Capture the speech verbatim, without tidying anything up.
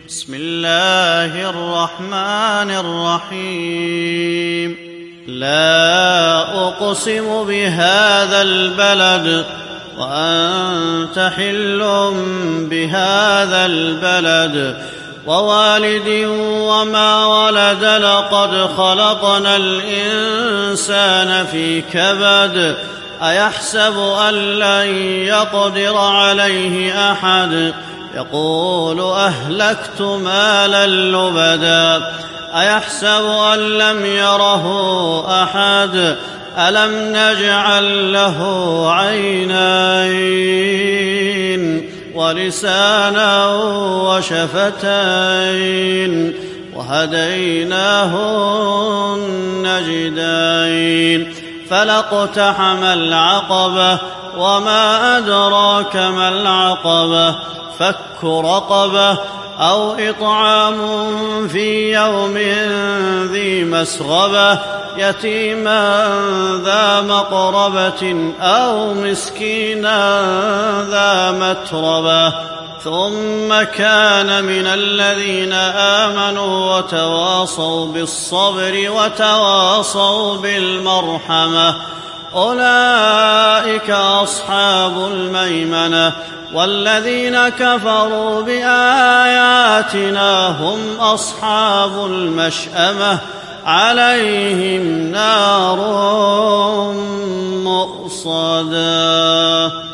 بسم الله الرحمن الرحيم. لا أقسم بهذا البلد وأنت حل بهذا البلد ووالد وما ولد لقد خلقنا الإنسان في كبد أيحسب أن لن يقدر عليه أحد يقول أهلكت مالا لبدا أيحسب أن لم يره أحد ألم نجعل له عينين ولسانا وشفتين وهديناه النجدين فلاقتحم العقبة وما أدراك ما العقبة فك رقبة أو إطعام في يوم ذي مسغبة يتيما ذا مقربة أو مسكينا ذا متربة ثم كان من الذين آمنوا وتواصوا بالصبر وتواصوا بالمرحمة أولئك أصحاب الميمنة والذين كفروا بآياتنا هم أصحاب المشأمة عليهم نار مؤصدة.